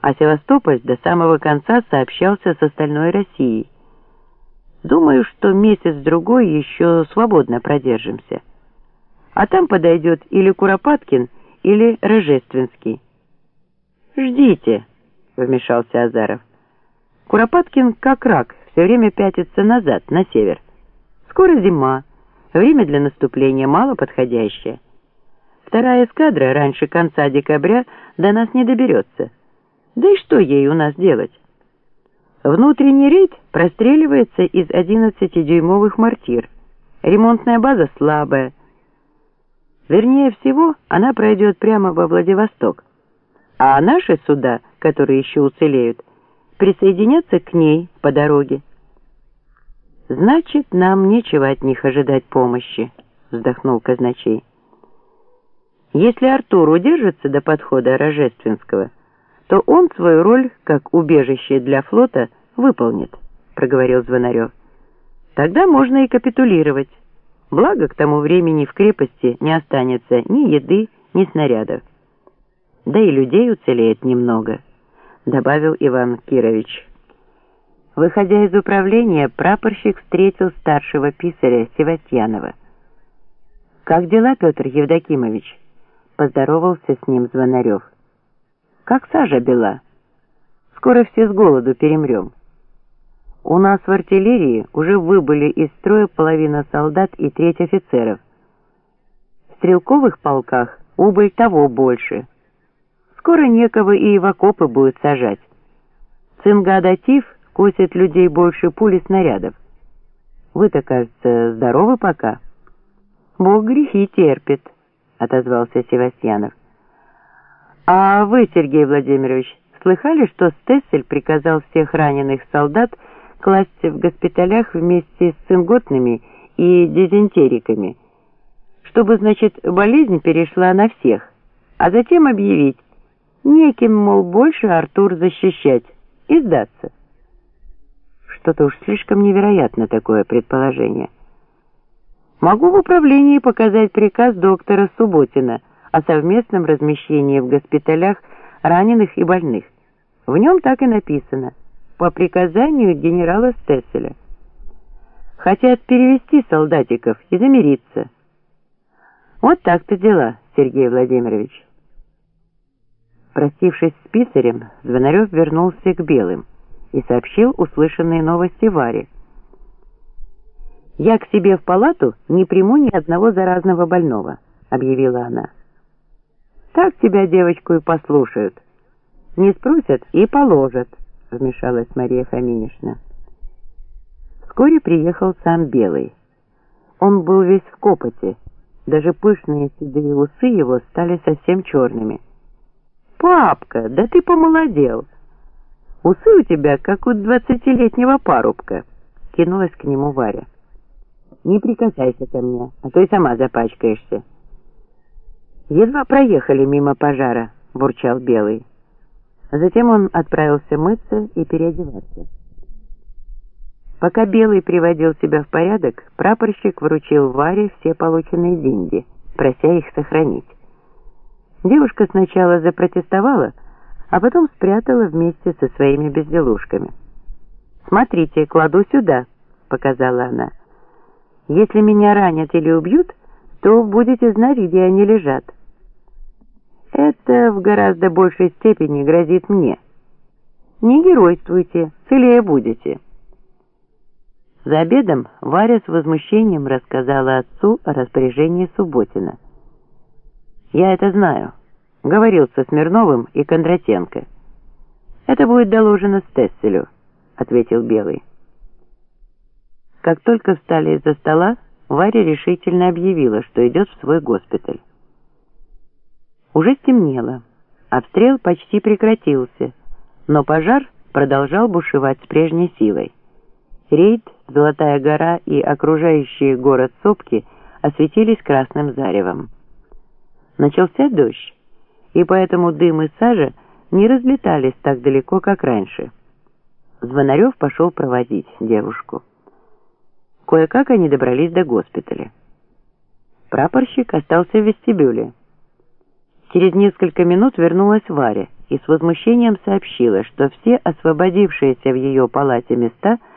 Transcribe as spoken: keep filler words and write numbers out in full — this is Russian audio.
а Севастополь до самого конца сообщался с остальной Россией. Думаю, что месяц-другой еще свободно продержимся. А там подойдет или Куропаткин, или Рожественский. «Ждите», — вмешался Азаров. «Куропаткин, как рак, все время пятится назад, на север. Скоро зима, время для наступления мало подходящее. Вторая эскадра раньше конца декабря до нас не доберется. Да и что ей у нас делать? Внутренний рейд простреливается из одиннадцатидюймовых мортир. Ремонтная база слабая. Вернее всего, она пройдет прямо во Владивосток. А наши суда, которые еще уцелеют, присоединятся к ней по дороге. «Значит, нам нечего от них ожидать помощи», — вздохнул казначей. «Если Артур удержится до подхода Рожественского, то он свою роль, как убежище для флота, выполнит», — проговорил Звонарев. «Тогда можно и капитулировать. Благо, к тому времени в крепости не останется ни еды, ни снарядов. Да и людей уцелеет немного», — добавил Иван Кирович. Выходя из управления, прапорщик встретил старшего писаря Севастьянова. «Как дела, Петр Евдокимович?» — поздоровался с ним Звонарев. «Как сажа бела. Скоро все с голоду перемрем. У нас в артиллерии уже выбыли из строя половина солдат и треть офицеров. В стрелковых полках убыль того больше. Скоро некого и в окопы будет сажать. Цингадатив косит людей больше пуль и снарядов. Вы-то, кажется, здоровы пока?» «Бог грехи терпит», — отозвался Севастьянов. «А вы, Сергей Владимирович, слыхали, что Стессель приказал всех раненых солдат класть в госпиталях вместе с цинготными и дизентериками, чтобы, значит, болезнь перешла на всех, а затем объявить, неким, мол, больше Артур защищать и сдаться?» Что-то уж слишком невероятно такое предположение. Могу в управлении показать приказ доктора Субботина о совместном размещении в госпиталях раненых и больных. В нем так и написано: по приказанию генерала Стесселя. Хотят перевести солдатиков и замириться. Вот так-то дела, Сергей Владимирович. Простившись с писарем, Звонарев вернулся к Белым и сообщил услышанные новости Варе. «Я к себе в палату не приму ни одного заразного больного», — объявила она. «Так тебя, девочку, и послушают. Не спросят и положат», — вмешалась Мария Фоминишна. Вскоре приехал сам Белый. Он был весь в копоти, даже пышные седые усы его стали совсем черными. «Папка, да ты помолодел! Усы у тебя, как у двадцатилетнего парубка», — кинулась к нему Варя. «Не прикасайся ко мне, а то и сама запачкаешься». «Едва проехали мимо пожара», — бурчал Белый. Затем он отправился мыться и переодеваться. Пока Белый приводил себя в порядок, прапорщик вручил Варе все полученные деньги, прося их сохранить. Девушка сначала запротестовала, а потом спрятала вместе со своими безделушками. «Смотрите, кладу сюда», — показала она. «Если меня ранят или убьют, то будете знать, где они лежат. Это в гораздо большей степени грозит мне. Не геройствуйте, целее будете». За обедом Варя с возмущением рассказала отцу о распоряжении Субботина. «Я это знаю. Говорил со Смирновым и Кондратенко. Это будет доложено Стесселю», — ответил Белый. Как только встали из-за стола, Варя решительно объявила, что идет в свой госпиталь. Уже стемнело, обстрел почти прекратился, но пожар продолжал бушевать с прежней силой. Рейд, Золотая гора и окружающие город сопки осветились красным заревом. Начался дождь, и поэтому дым и сажа не разлетались так далеко, как раньше. Звонарев пошел проводить девушку. Кое-как они добрались до госпиталя. Прапорщик остался в вестибюле. Через несколько минут вернулась Варя и с возмущением сообщила, что все освободившиеся в ее палате места –